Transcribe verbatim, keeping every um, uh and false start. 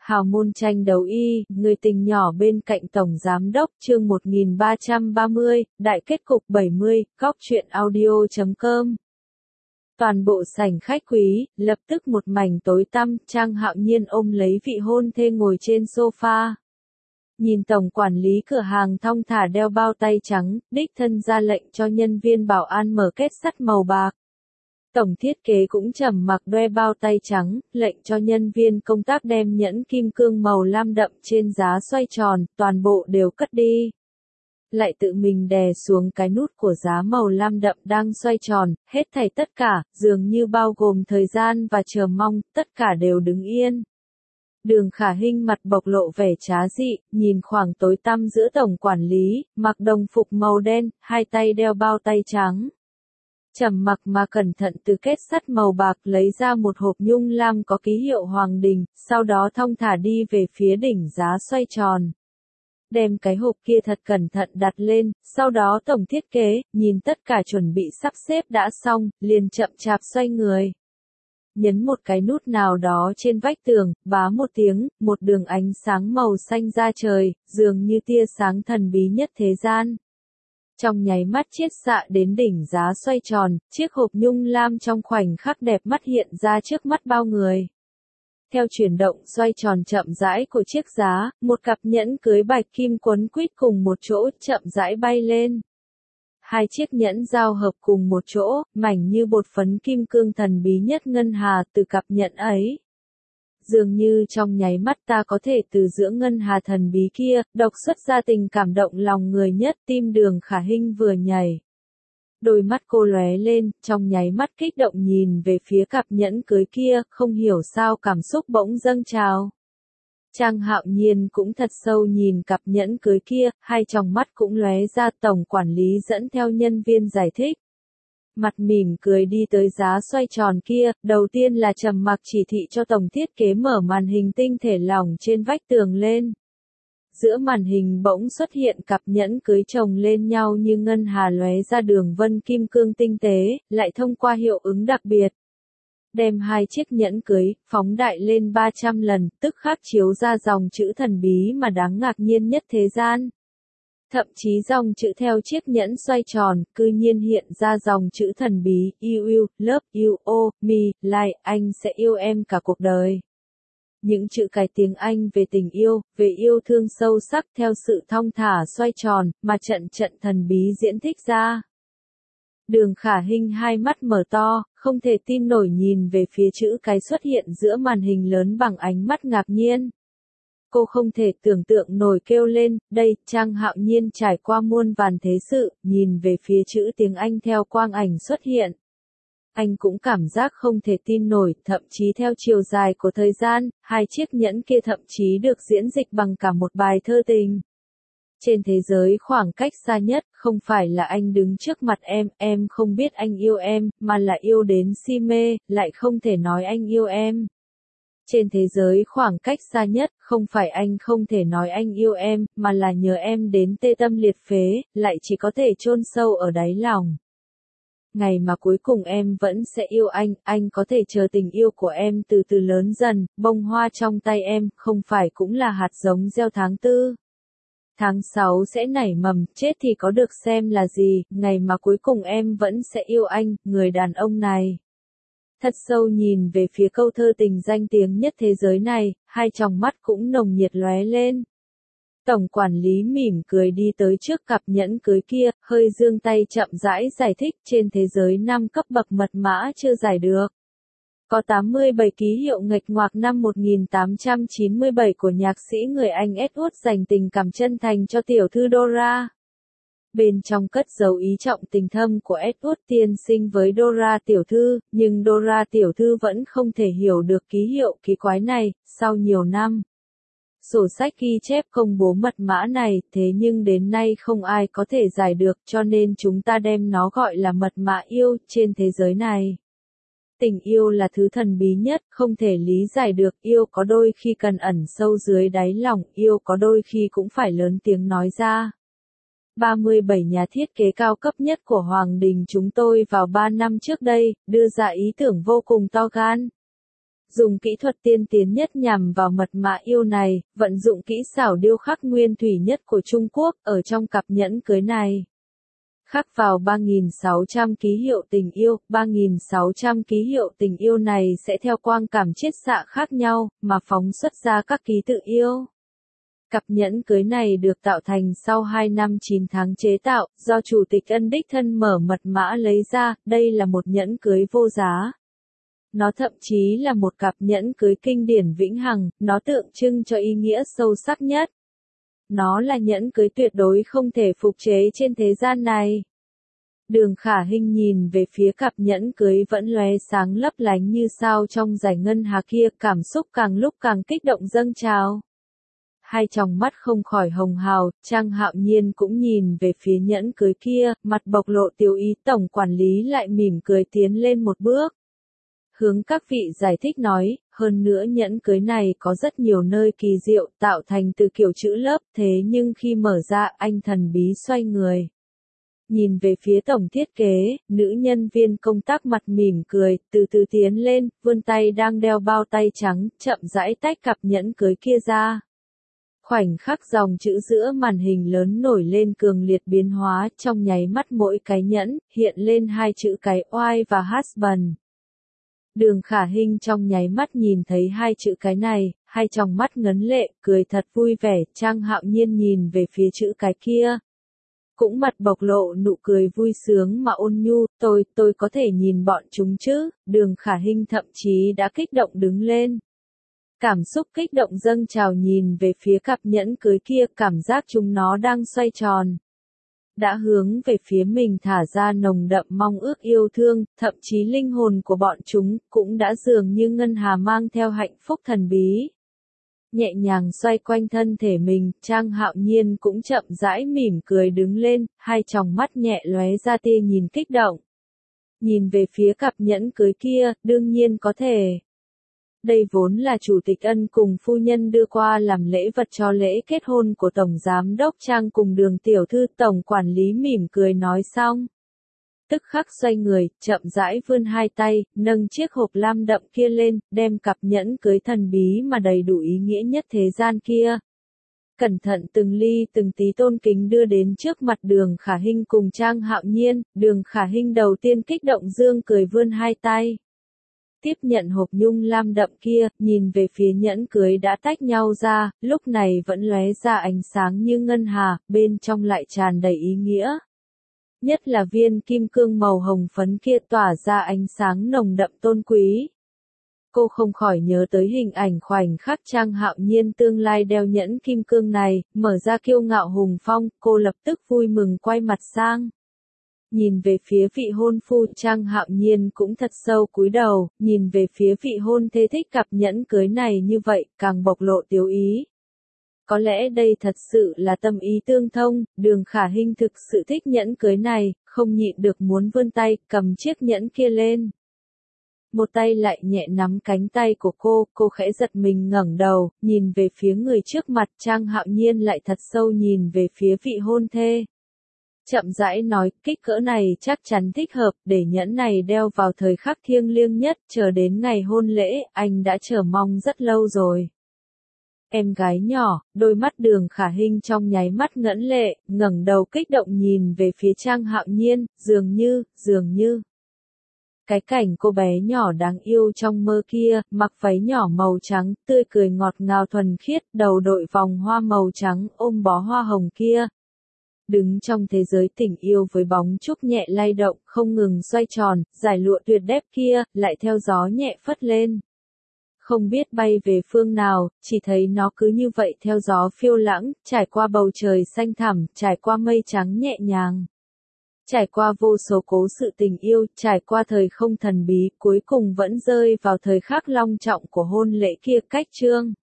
Hào môn tranh đấu y, người tình nhỏ bên cạnh Tổng Giám đốc chương một nghìn ba trăm ba mươi, đại kết cục bảy mươi, góc truyện audio chấm com. Toàn bộ sảnh khách quý, lập tức một mảnh tối tăm, Trang Hạo Nhiên ôm lấy vị hôn thê ngồi trên sofa. Nhìn tổng quản lý cửa hàng thong thả đeo bao tay trắng, đích thân ra lệnh cho nhân viên bảo an mở kết sắt màu bạc. Tổng thiết kế cũng trầm mặc đoe bao tay trắng, lệnh cho nhân viên công tác đem nhẫn kim cương màu lam đậm trên giá xoay tròn, toàn bộ đều cất đi. Lại tự mình đè xuống cái nút của giá màu lam đậm đang xoay tròn, hết thảy tất cả, dường như bao gồm thời gian và chờ mong, tất cả đều đứng yên. Đường Khả Hinh mặt bộc lộ vẻ trá dị, nhìn khoảng tối tăm giữa tổng quản lý, mặc đồng phục màu đen, hai tay đeo bao tay trắng. Trầm mặc mà cẩn thận từ kết sắt màu bạc lấy ra một hộp nhung lam có ký hiệu Hoàng Đình, sau đó thong thả đi về phía đỉnh giá xoay tròn. Đem cái hộp kia thật cẩn thận đặt lên, sau đó tổng thiết kế, nhìn tất cả chuẩn bị sắp xếp đã xong, liền chậm chạp xoay người. Nhấn một cái nút nào đó trên vách tường, bá một tiếng, một đường ánh sáng màu xanh ra trời, dường như tia sáng thần bí nhất thế gian. Trong nháy mắt chiết xạ đến đỉnh giá xoay tròn, chiếc hộp nhung lam trong khoảnh khắc đẹp mắt hiện ra trước mắt bao người. Theo chuyển động xoay tròn chậm rãi của chiếc giá, một cặp nhẫn cưới bạch kim quấn quýt cùng một chỗ chậm rãi bay lên. Hai chiếc nhẫn giao hợp cùng một chỗ, mảnh như bột phấn kim cương thần bí nhất ngân hà từ cặp nhẫn ấy. Dường như trong nháy mắt ta có thể từ giữa ngân hà thần bí kia, độc xuất ra tình cảm động lòng người nhất, tim Đường Khả Hinh vừa nhảy. Đôi mắt cô lóe lên, trong nháy mắt kích động nhìn về phía cặp nhẫn cưới kia, không hiểu sao cảm xúc bỗng dâng trào. Trang Hạo Nhiên cũng thật sâu nhìn cặp nhẫn cưới kia, hai tròng mắt cũng lóe ra. Tổng quản lý dẫn theo nhân viên giải thích. Mặt mỉm cười đi tới giá xoay tròn kia, đầu tiên là trầm mặc chỉ thị cho tổng thiết kế mở màn hình tinh thể lỏng trên vách tường lên. Giữa màn hình bỗng xuất hiện cặp nhẫn cưới chồng lên nhau như ngân hà lóe ra đường vân kim cương tinh tế, lại thông qua hiệu ứng đặc biệt. Đem hai chiếc nhẫn cưới, phóng đại lên ba trăm lần, tức khắc chiếu ra dòng chữ thần bí mà đáng ngạc nhiên nhất thế gian. Thậm chí dòng chữ theo chiếc nhẫn xoay tròn, cư nhiên hiện ra dòng chữ thần bí, you will, love you, oh, me, like, anh sẽ yêu em cả cuộc đời. Những chữ cái tiếng Anh về tình yêu, về yêu thương sâu sắc theo sự thong thả xoay tròn, mà trận trận thần bí diễn thích ra. Đường Khả Hinh hai mắt mở to, không thể tin nổi nhìn về phía chữ cái xuất hiện giữa màn hình lớn bằng ánh mắt ngạc nhiên. Cô không thể tưởng tượng nổi kêu lên, đây, Trang Hạo Nhiên trải qua muôn vàn thế sự, nhìn về phía chữ tiếng Anh theo quang ảnh xuất hiện. Anh cũng cảm giác không thể tin nổi, thậm chí theo chiều dài của thời gian, hai chiếc nhẫn kia thậm chí được diễn dịch bằng cả một bài thơ tình. Trên thế giới khoảng cách xa nhất, không phải là anh đứng trước mặt em, em không biết anh yêu em, mà là yêu đến si mê, lại không thể nói anh yêu em. Trên thế giới khoảng cách xa nhất, không phải anh không thể nói anh yêu em, mà là nhớ em đến tê tâm liệt phế, lại chỉ có thể chôn sâu ở đáy lòng. Ngày mà cuối cùng em vẫn sẽ yêu anh, anh có thể chờ tình yêu của em từ từ lớn dần, bông hoa trong tay em, không phải cũng là hạt giống gieo tháng tư. Tháng sáu sẽ nảy mầm, chết thì có được xem là gì, ngày mà cuối cùng em vẫn sẽ yêu anh, người đàn ông này. Thật sâu nhìn về phía câu thơ tình danh tiếng nhất thế giới này, hai tròng mắt cũng nồng nhiệt lóe lên. Tổng quản lý mỉm cười đi tới trước cặp nhẫn cưới kia, hơi giương tay chậm rãi giải thích trên thế giới năm cấp bậc mật mã chưa giải được. Có tám mươi bảy ký hiệu nghịch ngoạc năm một nghìn tám trăm chín mươi bảy của nhạc sĩ người Anh Edward dành tình cảm chân thành cho tiểu thư Dora. Bên trong cất giấu ý trọng tình thâm của Edward tiên sinh với Dora tiểu thư, nhưng Dora tiểu thư vẫn không thể hiểu được ký hiệu kỳ quái này, sau nhiều năm. Sổ sách ghi chép công bố mật mã này, thế nhưng đến nay không ai có thể giải được, cho nên chúng ta đem nó gọi là mật mã yêu trên thế giới này. Tình yêu là thứ thần bí nhất, không thể lý giải được, yêu có đôi khi cần ẩn sâu dưới đáy lòng, yêu có đôi khi cũng phải lớn tiếng nói ra. ba mươi bảy nhà thiết kế cao cấp nhất của Hoàng Đình chúng tôi vào ba năm trước đây, đưa ra ý tưởng vô cùng to gan. dùng kỹ thuật tiên tiến nhất nhằm vào mật mã yêu này, vận dụng kỹ xảo điêu khắc nguyên thủy nhất của Trung Quốc, ở trong cặp nhẫn cưới này. Khắc vào ba nghìn sáu trăm ký hiệu tình yêu, ba nghìn sáu trăm ký hiệu tình yêu này sẽ theo quang cảm chiết xạ khác nhau, mà phóng xuất ra các ký tự yêu. Cặp nhẫn cưới này được tạo thành sau hai năm chín tháng chế tạo, do Chủ tịch Ân đích thân mở mật mã lấy ra, đây là một nhẫn cưới vô giá. Nó thậm chí là một cặp nhẫn cưới kinh điển vĩnh hằng, nó tượng trưng cho ý nghĩa sâu sắc nhất. Nó là nhẫn cưới tuyệt đối không thể phục chế trên thế gian này. Đường Khả Hinh nhìn về phía cặp nhẫn cưới vẫn lóe sáng lấp lánh như sao trong dải ngân hà kia, cảm xúc càng lúc càng kích động dâng trào. Hai tròng mắt không khỏi hồng hào, Trang Hạo Nhiên cũng nhìn về phía nhẫn cưới kia, mặt bộc lộ tiểu ý. Tổng quản lý lại mỉm cười tiến lên một bước. Hướng các vị giải thích nói, hơn nữa nhẫn cưới này có rất nhiều nơi kỳ diệu, tạo thành từ kiểu chữ lớp, thế nhưng khi mở ra, anh thần bí xoay người. Nhìn về phía tổng thiết kế, nữ nhân viên công tác mặt mỉm cười, từ từ tiến lên, vươn tay đang đeo bao tay trắng, chậm rãi tách cặp nhẫn cưới kia ra. Khoảnh khắc dòng chữ giữa màn hình lớn nổi lên cường liệt biến hóa, trong nháy mắt mỗi cái nhẫn, hiện lên hai chữ cái oai và husband. Đường Khả Hinh trong nháy mắt nhìn thấy hai chữ cái này, hai tròng mắt ngấn lệ, cười thật vui vẻ. Trang Hạo Nhiên nhìn về phía chữ cái kia. Cũng mặt bộc lộ nụ cười vui sướng mà ôn nhu, tôi, tôi có thể nhìn bọn chúng chứ. Đường Khả Hinh thậm chí đã kích động đứng lên. Cảm xúc kích động dâng trào nhìn về phía cặp nhẫn cưới kia, cảm giác chúng nó đang xoay tròn. Đã hướng về phía mình thả ra nồng đậm mong ước yêu thương, thậm chí linh hồn của bọn chúng cũng đã dường như ngân hà mang theo hạnh phúc thần bí. Nhẹ nhàng xoay quanh thân thể mình, Trang Hạo Nhiên cũng chậm rãi mỉm cười đứng lên, hai tròng mắt nhẹ lóe ra tia nhìn kích động. Nhìn về phía cặp nhẫn cưới kia, đương nhiên có thể. Đây vốn là Chủ tịch Ân cùng phu nhân đưa qua làm lễ vật cho lễ kết hôn của Tổng Giám đốc Trang cùng Đường tiểu thư. Tổng quản lý mỉm cười nói xong. Tức khắc xoay người, chậm rãi vươn hai tay, nâng chiếc hộp lam đậm kia lên, đem cặp nhẫn cưới thần bí mà đầy đủ ý nghĩa nhất thế gian kia. Cẩn thận từng ly từng tí tôn kính đưa đến trước mặt Đường Khả Hinh cùng Trang Hạo Nhiên. Đường Khả Hinh đầu tiên kích động dương cười vươn hai tay. Tiếp nhận hộp nhung lam đậm kia, nhìn về phía nhẫn cưới đã tách nhau ra, lúc này vẫn lóe ra ánh sáng như ngân hà, bên trong lại tràn đầy ý nghĩa. Nhất là viên kim cương màu hồng phấn kia tỏa ra ánh sáng nồng đậm tôn quý. Cô không khỏi nhớ tới hình ảnh khoảnh khắc Trang Hạo Nhiên tương lai đeo nhẫn kim cương này, mở ra kiêu ngạo hùng phong, cô lập tức vui mừng quay mặt sang. Nhìn về phía vị hôn phu, Trang Hạo Nhiên cũng thật sâu cúi đầu, nhìn về phía vị hôn thê thích cặp nhẫn cưới này như vậy, càng bộc lộ tiểu ý. Có lẽ đây thật sự là tâm ý tương thông, Đường Khả Hinh thực sự thích nhẫn cưới này, không nhịn được muốn vươn tay, cầm chiếc nhẫn kia lên. Một tay lại nhẹ nắm cánh tay của cô, cô khẽ giật mình ngẩng đầu, nhìn về phía người trước mặt. Trang Hạo Nhiên lại thật sâu nhìn về phía vị hôn thê. Chậm rãi nói, kích cỡ này chắc chắn thích hợp, để nhẫn này đeo vào thời khắc thiêng liêng nhất, chờ đến ngày hôn lễ, anh đã chờ mong rất lâu rồi. Em gái nhỏ, đôi mắt Đường Khả Hinh trong nháy mắt ngẫn lệ, ngẩng đầu kích động nhìn về phía Trang Hạo Nhiên, dường như, dường như. Cái cảnh cô bé nhỏ đáng yêu trong mơ kia, mặc váy nhỏ màu trắng, tươi cười ngọt ngào thuần khiết, đầu đội vòng hoa màu trắng, ôm bó hoa hồng kia. Đứng trong thế giới tình yêu với bóng trúc nhẹ lay động, không ngừng xoay tròn, dải lụa tuyệt đẹp kia, lại theo gió nhẹ phất lên. Không biết bay về phương nào, chỉ thấy nó cứ như vậy theo gió phiêu lãng, trải qua bầu trời xanh thẳm, trải qua mây trắng nhẹ nhàng. Trải qua vô số cố sự tình yêu, trải qua thời không thần bí, cuối cùng vẫn rơi vào thời khắc long trọng của hôn lễ kia cách trương.